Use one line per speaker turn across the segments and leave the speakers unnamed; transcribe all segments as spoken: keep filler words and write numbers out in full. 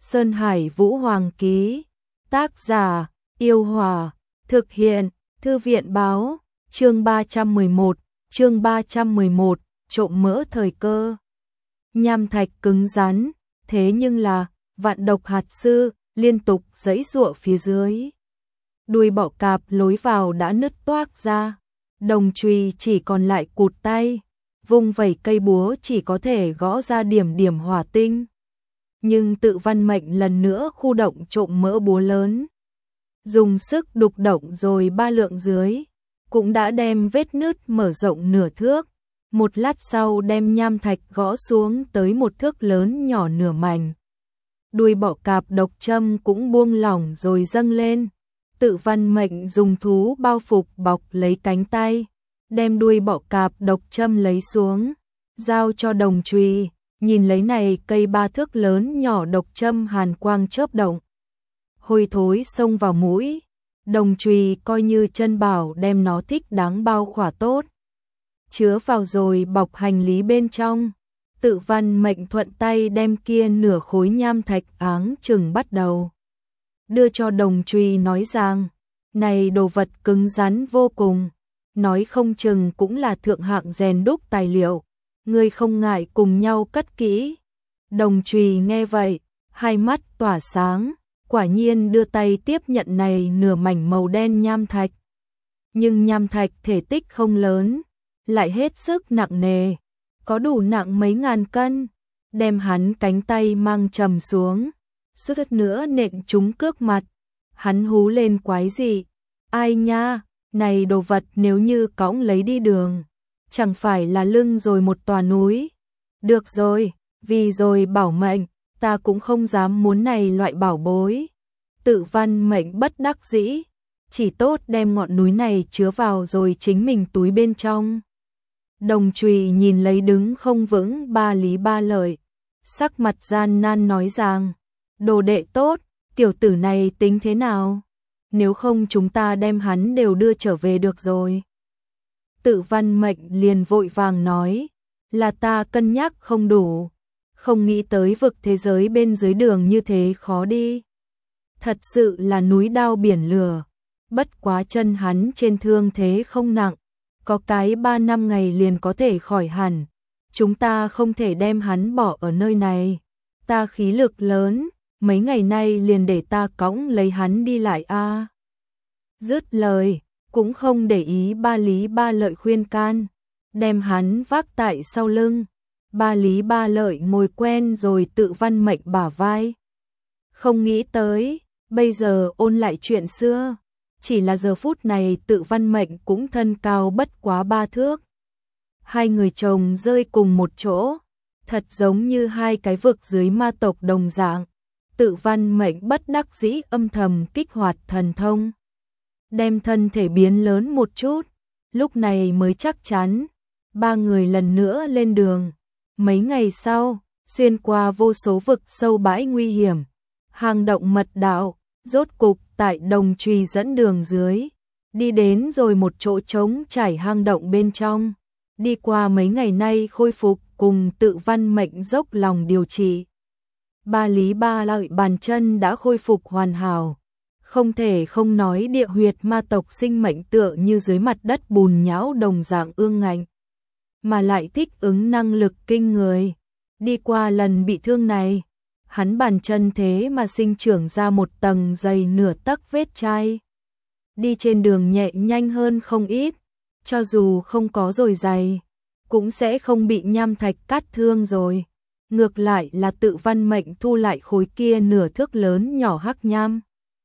Sơn Hải Vũ Hoàng ký. Tác giả, Yêu Hòa. Thực hiện, Thư viện báo. Chương ba trăm mười một, chương ba trăm mười một, trộm mỡ thời cơ. Nham thạch cứng rắn, thế nhưng là vạn độc hạt sư liên tục giãy giụa phía dưới. Đuôi bọ cạp lối vào đã nứt toác ra, đồng chùy chỉ còn lại cụt tay, vung vẩy cây búa chỉ có thể gõ ra điểm điểm hỏa tinh. Nhưng Tự Văn Mệnh lần nữa khu động trộm mỡ búa lớn, dùng sức đục động rồi ba lượng dưới, cũng đã đem vết nứt mở rộng nửa thước. Một lát sau đem nham thạch gõ xuống tới một thước lớn nhỏ nửa mảnh. Đuôi bọ cạp độc châm cũng buông lỏng rồi dâng lên. Tự Văn Mệnh dùng thú bao phục bọc lấy cánh tay, đem đuôi bọ cạp độc châm lấy xuống, giao cho đồng chùy, nhìn lấy này cây ba thước lớn nhỏ độc châm hàn quang chớp động. Hôi thối xông vào mũi, đồng chùy coi như chân bảo đem nó thích đáng bao khỏa tốt. Chứa vào rồi bọc hành lý bên trong. Tự Văn Mệnh thuận tay đem kia nửa khối nham thạch áng chừng bắt đầu đưa cho đồng chùy, nói rằng, này đồ vật cứng rắn vô cùng, nói không chừng cũng là thượng hạng rèn đúc tài liệu, ngươi không ngại cùng nhau cất kỹ. Đồng chùy nghe vậy, hai mắt tỏa sáng, quả nhiên đưa tay tiếp nhận này nửa mảnh màu đen nham thạch. Nhưng nham thạch thể tích không lớn, lại hết sức nặng nề, có đủ nặng mấy ngàn cân, đem hắn cánh tay mang trầm xuống, suýt chút nữa nện trúng cước mặt. Hắn hú lên quái dị, ai nha, này đồ vật nếu như cõng lấy đi đường, chẳng phải là lưng rồi một tòa núi. Được rồi, vì rồi bảo mệnh, ta cũng không dám muốn này loại bảo bối. Tự Văn Mệnh bất đắc dĩ, chỉ tốt đem ngọn núi này chứa vào rồi chính mình túi bên trong. Đồng chùy nhìn lấy đứng không vững Ba Lý Ba Lợi, sắc mặt gian nan nói rằng, đồ đệ tốt, tiểu tử này tính thế nào? Nếu không chúng ta đem hắn đều đưa trở về được rồi. Tự Văn Mệnh liền vội vàng nói, là ta cân nhắc không đủ, không nghĩ tới vực thế giới bên dưới đường như thế khó đi. Thật sự là núi đao biển lửa, bất quá chân hắn trên thương thế không nặng, có cái ba năm ngày liền có thể khỏi hẳn. Chúng ta không thể đem hắn bỏ ở nơi này, ta khí lực lớn, mấy ngày nay liền để ta cõng lấy hắn đi lại a. À. Dứt lời, cũng không để ý Ba Lý Ba Lợi khuyên can, đem hắn vác tại sau lưng. Ba Lý Ba Lợi ngồi quen rồi Tự Văn Mệnh bả vai. Không nghĩ tới, bây giờ ôn lại chuyện xưa, chỉ là giờ phút này Tự Văn Mệnh cũng thân cao bất quá ba thước. Hai người chồng rơi cùng một chỗ, thật giống như hai cái vực dưới ma tộc đồng dạng. Tự Văn Mệnh bất đắc dĩ âm thầm kích hoạt thần thông, đem thân thể biến lớn một chút, lúc này mới chắc chắn. Ba người lần nữa lên đường. Mấy ngày sau, xuyên qua vô số vực sâu bãi nguy hiểm, hang động mật đạo, rốt cục tại đồng chùy dẫn đường dưới, đi đến rồi một chỗ trống trải hang động bên trong. Đi qua mấy ngày nay khôi phục cùng Tự Văn Mệnh dốc lòng điều trị, Ba Lý Ba Lợi bàn chân đã khôi phục hoàn hảo. Không thể không nói địa huyệt ma tộc sinh mệnh tựa như dưới mặt đất bùn nhão đồng dạng ương ngạnh, mà lại thích ứng năng lực kinh người. Đi qua lần bị thương này, hắn bàn chân thế mà sinh trưởng ra một tầng dày nửa tấc vết chai. Đi trên đường nhẹ nhanh hơn không ít, cho dù không có rồi giày, cũng sẽ không bị nham thạch cắt thương rồi. Ngược lại là Tự Văn Mệnh thu lại khối kia nửa thước lớn nhỏ hắc nham.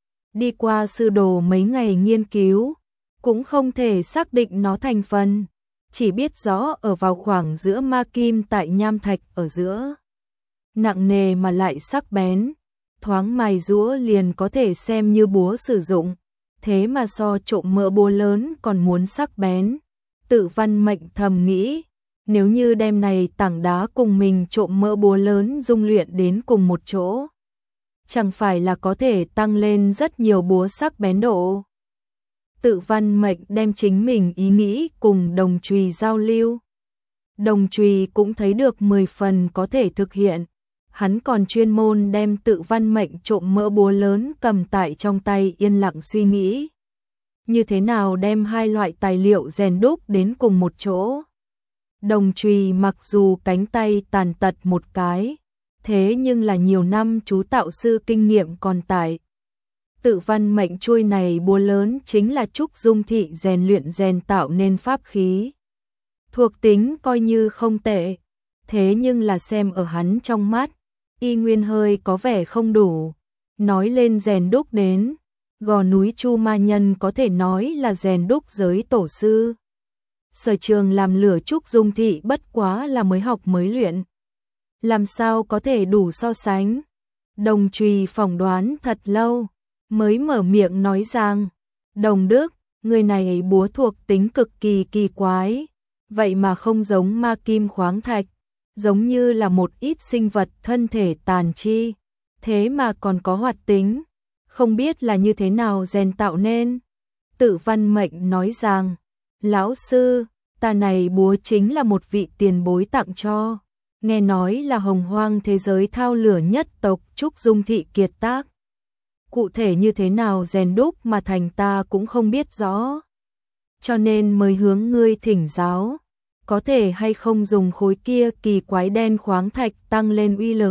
Đi qua sư đồ mấy ngày nghiên cứu, cũng không thể xác định nó thành phần, chỉ biết rõ ở vào khoảng giữa ma kim tại nham thạch ở giữa. Nặng nề mà lại sắc bén, thoáng mài giũa liền có thể xem như búa sử dụng, thế mà so trộm mỡ búa lớn còn muốn sắc bén. Tự Văn Mệnh thầm nghĩ, nếu như đem này tảng đá cùng mình trộm mỡ búa lớn dung luyện đến cùng một chỗ, chẳng phải là có thể tăng lên rất nhiều búa sắc bén độ. Tự Văn Mệnh đem chính mình ý nghĩ cùng đồng chùy giao lưu. Đồng chùy cũng thấy được mười phần có thể thực hiện. Hắn còn chuyên môn đem Tự Văn Mệnh trộm mỡ búa lớn cầm tại trong tay yên lặng suy nghĩ. Như thế nào đem hai loại tài liệu rèn đúc đến cùng một chỗ. Đồng chùy mặc dù cánh tay tàn tật một cái, thế nhưng là nhiều năm chú tạo sư kinh nghiệm còn tại. Tự Văn Mệnh chuôi này búa lớn chính là Trúc Dung Thị rèn luyện rèn tạo nên pháp khí. Thuộc tính coi như không tệ, thế nhưng là xem ở hắn trong mắt, y nguyên hơi có vẻ không đủ. Nói lên rèn đúc đến, Gò Núi Chu Ma Nhân có thể nói là rèn đúc giới tổ sư. Sở trường làm lửa Trúc Dung Thị bất quá là mới học mới luyện. Làm sao có thể đủ so sánh. Đồng chùy phỏng đoán thật lâu, mới mở miệng nói rằng, Đồng Đức, người này búa thuộc tính cực kỳ kỳ quái, vậy mà không giống ma kim khoáng thạch, giống như là một ít sinh vật thân thể tàn chi, thế mà còn có hoạt tính, không biết là như thế nào rèn tạo nên. Tự Văn Mệnh nói rằng, lão sư, ta này búa chính là một vị tiền bối tặng cho, nghe nói là hồng hoang thế giới thao lửa nhất tộc Trúc Dung Thị kiệt tác. Cụ thể như thế nào rèn đúc mà thành ta cũng không biết rõ, cho nên mới hướng ngươi thỉnh giáo, có thể hay không dùng khối kia kỳ quái đen khoáng thạch tăng lên uy lực.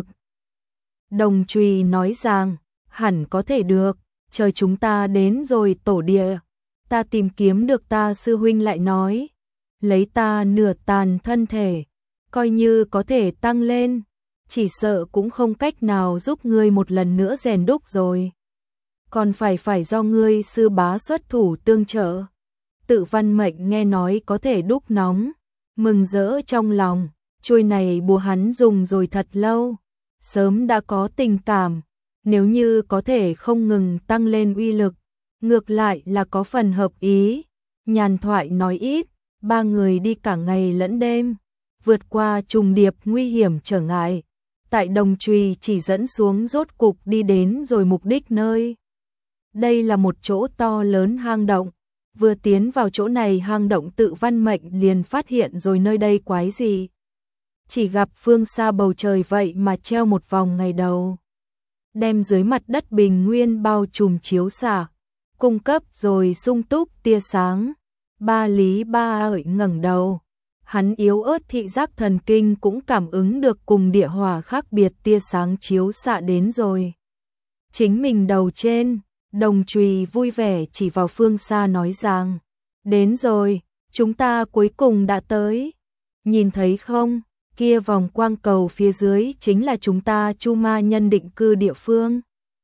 Đồng chùy nói rằng, hẳn có thể được, chờ chúng ta đến rồi tổ địa, ta tìm kiếm được ta sư huynh lại nói, lấy ta nửa tàn thân thể, coi như có thể tăng lên, chỉ sợ cũng không cách nào giúp ngươi một lần nữa rèn đúc rồi. Còn phải phải do ngươi sư bá xuất thủ tương trợ. Tự Văn Mệnh nghe nói có thể đúc nóng, mừng rỡ trong lòng, chuôi này búa hắn dùng rồi thật lâu, sớm đã có tình cảm, nếu như có thể không ngừng tăng lên uy lực, ngược lại là có phần hợp ý. Nhàn thoại nói ít, ba người đi cả ngày lẫn đêm, vượt qua trùng điệp nguy hiểm trở ngại, tại đồng chùy chỉ dẫn xuống rốt cục đi đến rồi mục đích nơi. Đây là một chỗ to lớn hang động, vừa tiến vào chỗ này hang động Tự Văn Mệnh liền phát hiện rồi nơi đây quái gì. Chỉ gặp phương xa bầu trời vậy mà treo một vòng ngày đầu, đem dưới mặt đất bình nguyên bao trùm chiếu xạ, cung cấp rồi sung túc tia sáng. Ba Lý Ba Hợi ngẩng đầu, hắn yếu ớt thị giác thần kinh cũng cảm ứng được cùng địa hỏa khác biệt tia sáng chiếu xạ đến rồi. Chính mình đầu trên, đồng chùy vui vẻ chỉ vào phương xa nói rằng, đến rồi, chúng ta cuối cùng đã tới. Nhìn thấy không, kia vòng quang cầu phía dưới chính là chúng ta Chu Ma Nhân định cư địa phương.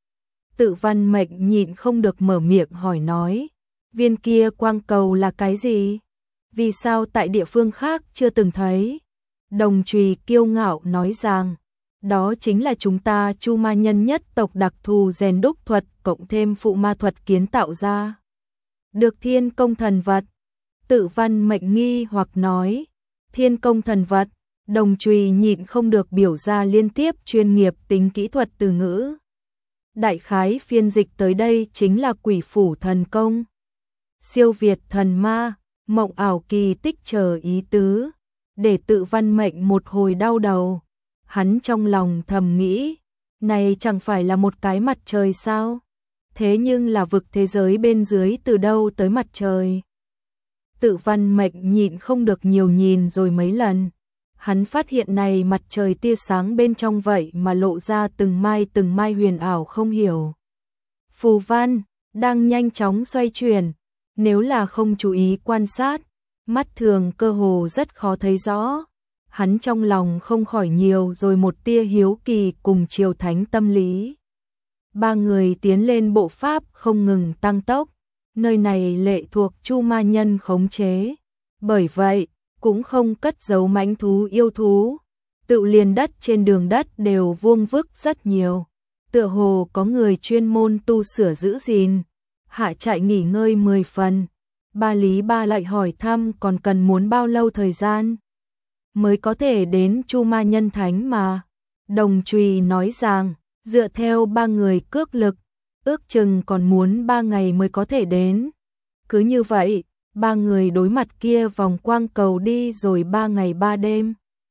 Tự Văn Mệnh nhịn không được mở miệng hỏi nói, viên kia quang cầu là cái gì? Vì sao tại địa phương khác chưa từng thấy? Đồng chùy kiêu ngạo nói rằng, đó chính là chúng ta Chu Ma Nhân nhất tộc đặc thù rèn đúc thuật cộng thêm phụ ma thuật kiến tạo ra. Được thiên công thần vật. Tự Văn Mệnh nghi hoặc nói, thiên công thần vật. Đồng chùy nhịn không được biểu ra liên tiếp chuyên nghiệp tính kỹ thuật từ ngữ. Đại khái phiên dịch tới đây chính là quỷ phủ thần công, siêu việt thần ma, mộng ảo kỳ tích chờ ý tứ, để Tự Văn Mệnh một hồi đau đầu. Hắn trong lòng thầm nghĩ, này chẳng phải là một cái mặt trời sao? Thế nhưng là vực thế giới bên dưới từ đâu tới mặt trời? Tự Văn Mệnh nhịn không được nhiều nhìn rồi mấy lần. Hắn phát hiện này mặt trời tia sáng bên trong vậy mà lộ ra từng mai từng mai huyền ảo không hiểu. Phù văn, đang nhanh chóng xoay chuyển, nếu là không chú ý quan sát, mắt thường cơ hồ rất khó thấy rõ. Hắn trong lòng không khỏi nhiều rồi một tia hiếu kỳ cùng triều thánh tâm lý. Ba người tiến lên bộ pháp không ngừng tăng tốc, nơi này lệ thuộc Chu Ma Nhân khống chế. Bởi vậy, cũng không cất giấu mãnh thú yêu thú, tự liền đất trên đường đất đều vuông vức rất nhiều, tựa hồ có người chuyên môn tu sửa giữ gìn. Hạ trại nghỉ ngơi mười phần, Ba Lý Ba lại hỏi thăm còn cần muốn bao lâu thời gian mới có thể đến Chu Ma Nhân Thánh mà. Đồng chùy nói rằng, dựa theo ba người cước lực, ước chừng còn muốn ba ngày mới có thể đến. Cứ như vậy, ba người đối mặt kia vòng quang cầu đi rồi ba ngày ba đêm.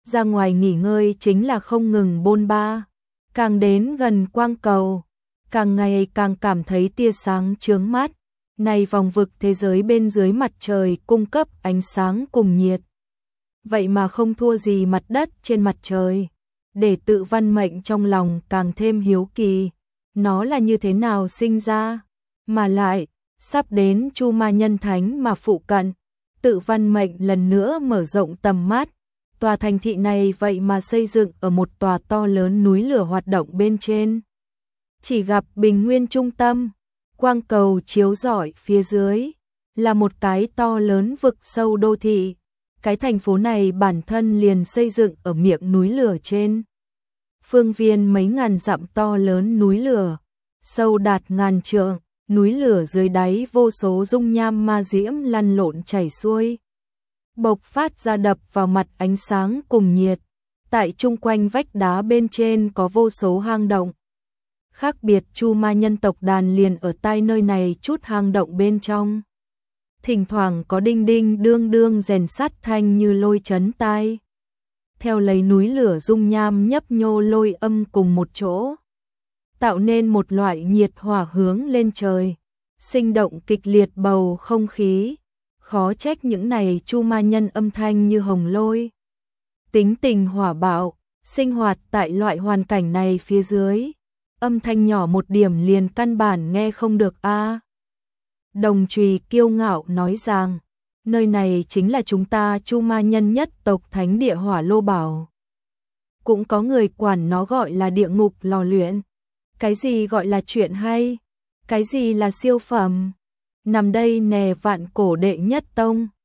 ra ngoài nghỉ ngơi chính là không ngừng bôn ba. Càng đến gần quang cầu, càng ngày càng cảm thấy tia sáng chướng mắt. Này vòng vực thế giới bên dưới mặt trời cung cấp ánh sáng cùng nhiệt. Vậy mà không thua gì mặt đất trên mặt trời. Để tự văn mệnh trong lòng càng thêm hiếu kỳ. Nó là như thế nào sinh ra? Mà lại, sắp đến Chu Ma Nhân Thánh mà phụ cận. Tự văn mệnh lần nữa mở rộng tầm mắt. Tòa thành thị này vậy mà xây dựng ở một tòa to lớn núi lửa hoạt động bên trên. Chỉ gặp bình nguyên trung tâm, quang cầu chiếu rọi phía dưới, là một cái to lớn vực sâu đô thị. Cái thành phố này bản thân liền xây dựng ở miệng núi lửa trên. Phương viên mấy ngàn dặm to lớn núi lửa, sâu đạt ngàn trượng, núi lửa dưới đáy vô số dung nham ma diễm lăn lộn chảy xuôi. Bộc phát ra đập vào mặt ánh sáng cùng nhiệt. Tại chung quanh vách đá bên trên có vô số hang động. Khác biệt Chu Ma nhân tộc đàn liền ở tai nơi này chút hang động bên trong. Thỉnh thoảng có đinh đinh đương đương rèn sắt thanh như lôi chấn tai. Theo lấy núi lửa dung nham nhấp nhô lôi âm cùng một chỗ, tạo nên một loại nhiệt hỏa hướng lên trời, sinh động kịch liệt bầu không khí. Khó trách những này Chu Ma nhân âm thanh như hồng lôi. Tính tình hỏa bạo, sinh hoạt tại loại hoàn cảnh này phía dưới. Âm thanh nhỏ một điểm liền căn bản nghe không được a. Đồng Trùy kiêu ngạo nói rằng, nơi này chính là chúng ta Chu Ma nhân nhất tộc thánh địa Hỏa Lô Bảo. Cũng có người quản nó gọi là địa ngục lò luyện. Cái gì gọi là chuyện hay? Cái gì là siêu phẩm? Nằm đây nè vạn cổ đệ nhất tông.